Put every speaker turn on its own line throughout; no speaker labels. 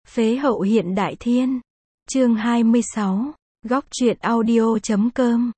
Phế hậu hiện đại thiên. Chương 26. Góc truyện audio.com.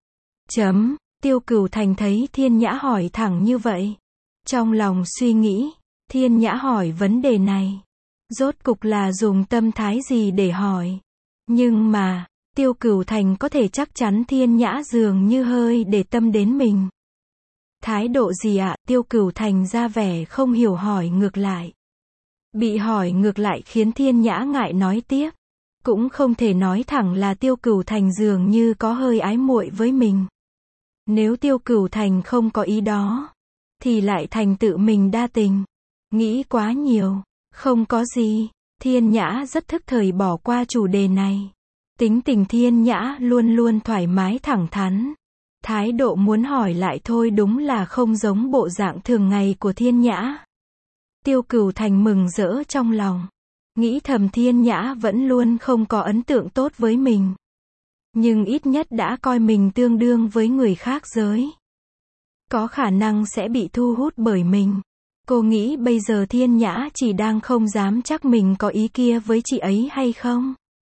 Tiêu Cửu Thành thấy Thiên Nhã hỏi thẳng như vậy. Trong lòng suy nghĩ, Thiên Nhã hỏi vấn đề này. Rốt cục là dùng tâm thái gì để hỏi. Nhưng mà, Tiêu Cửu Thành có thể chắc chắn Thiên Nhã dường như hơi để tâm đến mình. Thái độ gì ạ? Tiêu Cửu Thành ra vẻ không hiểu hỏi ngược lại. Bị hỏi ngược lại khiến Thiên Nhã ngại nói tiếp. Cũng không thể nói thẳng là Tiêu Cửu Thành dường như có hơi ái muội với mình. Nếu Tiêu Cửu Thành không có ý đó, thì lại thành tự mình đa tình. Nghĩ quá nhiều, không có gì. Thiên Nhã rất thức thời bỏ qua chủ đề này. Tính tình Thiên Nhã luôn luôn thoải mái thẳng thắn. Thái độ muốn hỏi lại thôi đúng là không giống bộ dạng thường ngày của Thiên Nhã. Tiêu Cửu Thành mừng rỡ trong lòng. Nghĩ thầm Thiên Nhã vẫn luôn không có ấn tượng tốt với mình. Nhưng ít nhất đã coi mình tương đương với người khác giới. Có khả năng sẽ bị thu hút bởi mình. Cô nghĩ bây giờ Thiên Nhã chỉ đang không dám chắc mình có ý kia với chị ấy hay không.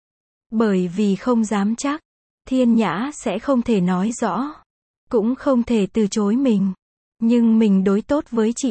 Bởi vì không dám chắc, Thiên Nhã sẽ không thể nói rõ. Cũng không thể từ chối mình. Nhưng mình đối tốt với chị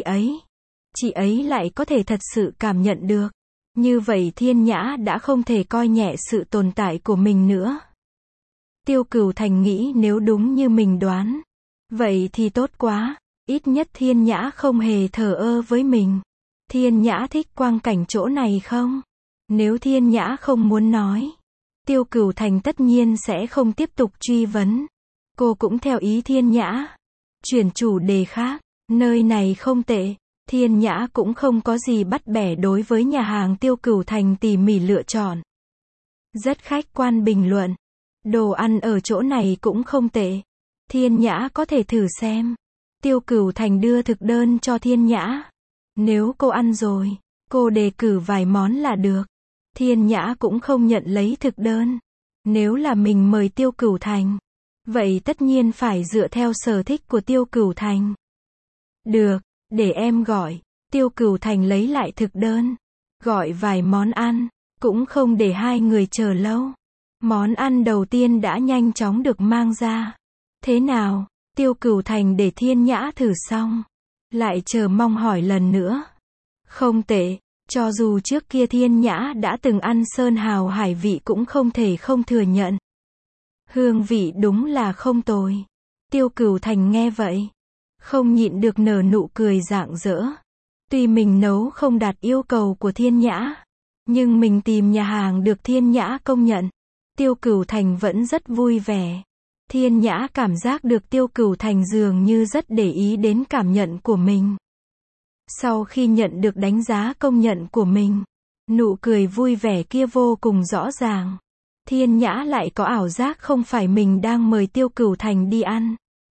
ấy lại có thể thật sự cảm nhận được. Như vậy Thiên Nhã đã không thể coi nhẹ sự tồn tại của mình nữa. Tiêu Cửu Thành nghĩ nếu đúng như mình đoán, vậy thì tốt quá, ít nhất Thiên Nhã không hề thờ ơ với mình. Thiên Nhã thích quang cảnh chỗ này không? Nếu Thiên Nhã không muốn nói, Tiêu Cửu Thành tất nhiên sẽ không tiếp tục truy vấn. Cô cũng theo ý Thiên Nhã. Chuyển chủ đề khác, nơi này không tệ. Thiên Nhã cũng không có gì bắt bẻ đối với nhà hàng Tiêu Cửu Thành tỉ mỉ lựa chọn. Rất khách quan bình luận. Đồ ăn ở chỗ này cũng không tệ. Thiên Nhã có thể thử xem. Tiêu Cửu Thành đưa thực đơn cho Thiên Nhã. Nếu cô ăn rồi, cô đề cử vài món là được. Thiên Nhã cũng không nhận lấy thực đơn. Nếu là mình mời Tiêu Cửu Thành, vậy tất nhiên phải dựa theo sở thích của Tiêu Cửu Thành. Được, để em gọi. Tiêu Cửu Thành lấy lại thực đơn. Gọi vài món ăn. Cũng không để hai người chờ lâu. Món ăn đầu tiên đã nhanh chóng được mang ra. Thế nào? Tiêu Cửu Thành để Thiên Nhã thử xong. Lại chờ mong hỏi lần nữa. Không tệ. Cho dù trước kia Thiên Nhã đã từng ăn sơn hào hải vị cũng không thể không thừa nhận. Hương vị đúng là không tồi. Tiêu Cửu Thành nghe vậy, không nhịn được nở nụ cười rạng rỡ. Tuy mình nấu không đạt yêu cầu của Thiên Nhã, nhưng mình tìm nhà hàng được Thiên Nhã công nhận. Tiêu Cửu Thành vẫn rất vui vẻ. Thiên Nhã cảm giác được Tiêu Cửu Thành dường như rất để ý đến cảm nhận của mình. Sau khi nhận được đánh giá công nhận của mình, nụ cười vui vẻ kia vô cùng rõ ràng. Thiên Nhã lại có ảo giác không phải mình đang mời Tiêu Cửu Thành đi ăn,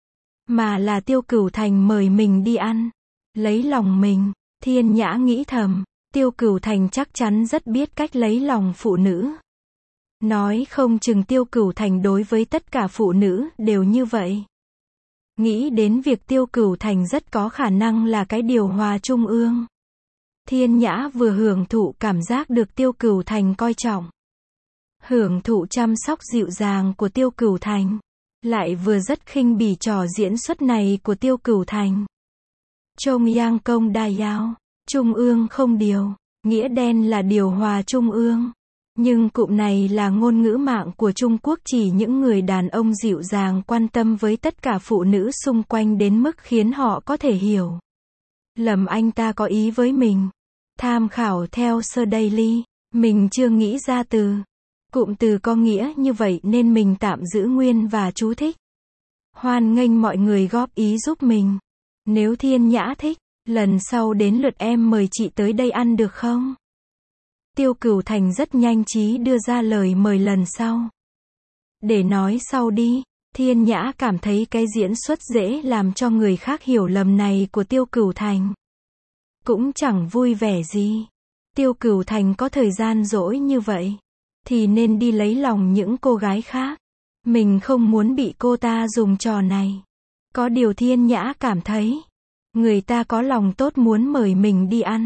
mà là Tiêu Cửu Thành mời mình đi ăn. Lấy lòng mình, Thiên Nhã nghĩ thầm, Tiêu Cửu Thành chắc chắn rất biết cách lấy lòng phụ nữ. Nói không chừng Tiêu Cửu Thành đối với tất cả phụ nữ đều như vậy. Nghĩ đến việc Tiêu Cửu Thành rất có khả năng là cái điều hòa trung ương. Thiên Nhã vừa hưởng thụ cảm giác được Tiêu Cửu Thành coi trọng, hưởng thụ chăm sóc dịu dàng của Tiêu Cửu Thành, lại vừa rất khinh bỉ trò diễn xuất này của Tiêu Cửu Thành. Trung Yang Công Đa Yao, trung ương không điều, nghĩa đen là điều hòa trung ương. Nhưng cụm này là ngôn ngữ mạng của Trung Quốc chỉ những người đàn ông dịu dàng quan tâm với tất cả phụ nữ xung quanh đến mức khiến họ có thể hiểu lầm anh ta có ý với mình. Tham khảo theo Sir Daily, mình chưa nghĩ ra từ. Cụm từ có nghĩa như vậy nên mình tạm giữ nguyên và chú thích. Hoan nghênh mọi người góp ý giúp mình. Nếu Thiên Nhã thích, lần sau đến lượt em mời chị tới đây ăn được không? Tiêu Cửu Thành rất nhanh trí đưa ra lời mời lần sau. Để nói sau đi. Thiên Nhã cảm thấy cái diễn xuất dễ làm cho người khác hiểu lầm này của Tiêu Cửu Thành cũng chẳng vui vẻ gì. Tiêu Cửu Thành có thời gian rỗi như vậy thì nên đi lấy lòng những cô gái khác. Mình không muốn bị cô ta dùng trò này. Có điều Thiên Nhã cảm thấy người ta có lòng tốt muốn mời mình đi ăn.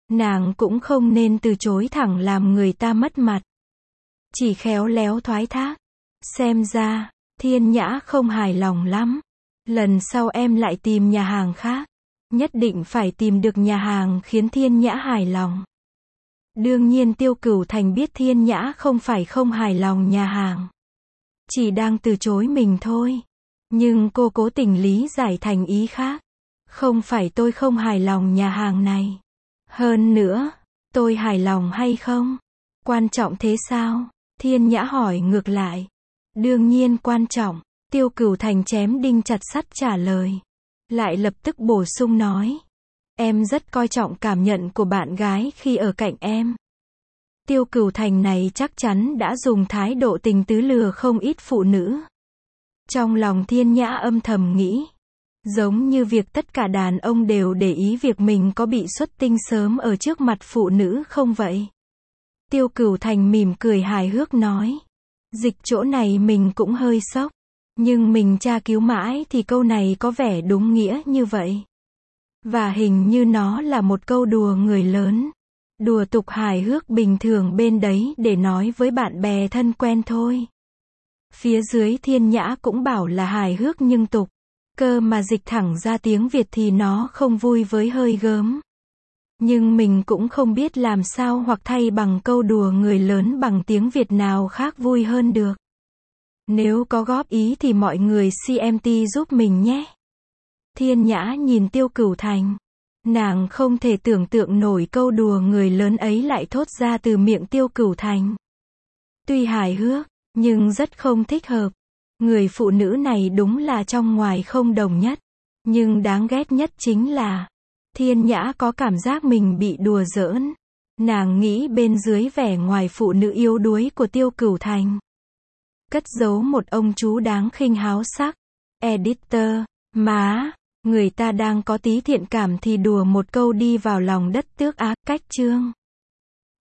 Nàng cũng không nên từ chối thẳng làm người ta mất mặt. Chỉ khéo léo thoái thác. Xem ra, Thiên Nhã không hài lòng lắm. Lần sau em lại tìm nhà hàng khác. Nhất định phải tìm được nhà hàng khiến Thiên Nhã hài lòng. Đương nhiên Tiêu Cửu Thành biết Thiên Nhã không phải không hài lòng nhà hàng. Chỉ đang từ chối mình thôi. Nhưng cô cố tình lý giải thành ý khác. Không phải tôi không hài lòng nhà hàng này. Hơn nữa, tôi hài lòng hay không? Quan trọng thế sao? Thiên Nhã hỏi ngược lại. Đương nhiên quan trọng. Tiêu Cửu Thành chém đinh chặt sắt trả lời. Lại lập tức bổ sung nói. Em rất coi trọng cảm nhận của bạn gái khi ở cạnh em. Tiêu Cửu Thành này chắc chắn đã dùng thái độ tình tứ lừa không ít phụ nữ. Trong lòng Thiên Nhã âm thầm nghĩ. Giống như việc tất cả đàn ông đều để ý việc mình có bị xuất tinh sớm ở trước mặt phụ nữ không vậy? Tiêu Cửu Thành mỉm cười hài hước nói. Dịch chỗ này mình cũng hơi sốc. Nhưng mình tra cứu mãi thì câu này có vẻ đúng nghĩa như vậy. Và hình như nó là một câu đùa người lớn. Đùa tục hài hước bình thường bên đấy để nói với bạn bè thân quen thôi. Phía dưới Thiên Nhã cũng bảo là hài hước nhưng tục. Cơ mà dịch thẳng ra tiếng Việt thì nó không vui với hơi gớm. Nhưng mình cũng không biết làm sao hoặc thay bằng câu đùa người lớn bằng tiếng Việt nào khác vui hơn được. Nếu có góp ý thì mọi người CMT giúp mình nhé. Thiên Nhã nhìn Tiêu Cửu Thành. Nàng không thể tưởng tượng nổi câu đùa người lớn ấy lại thốt ra từ miệng Tiêu Cửu Thành. Tuy hài hước, nhưng rất không thích hợp. Người phụ nữ này đúng là trong ngoài không đồng nhất. Nhưng đáng ghét nhất chính là Thiên Nhã có cảm giác mình bị đùa giỡn. Nàng nghĩ bên dưới vẻ ngoài phụ nữ yếu đuối của Tiêu Cửu Thành cất giấu một ông chú đáng khinh háo sắc. Editor, má, người ta đang có tí thiện cảm thì đùa một câu đi vào lòng đất tước ác cách chương.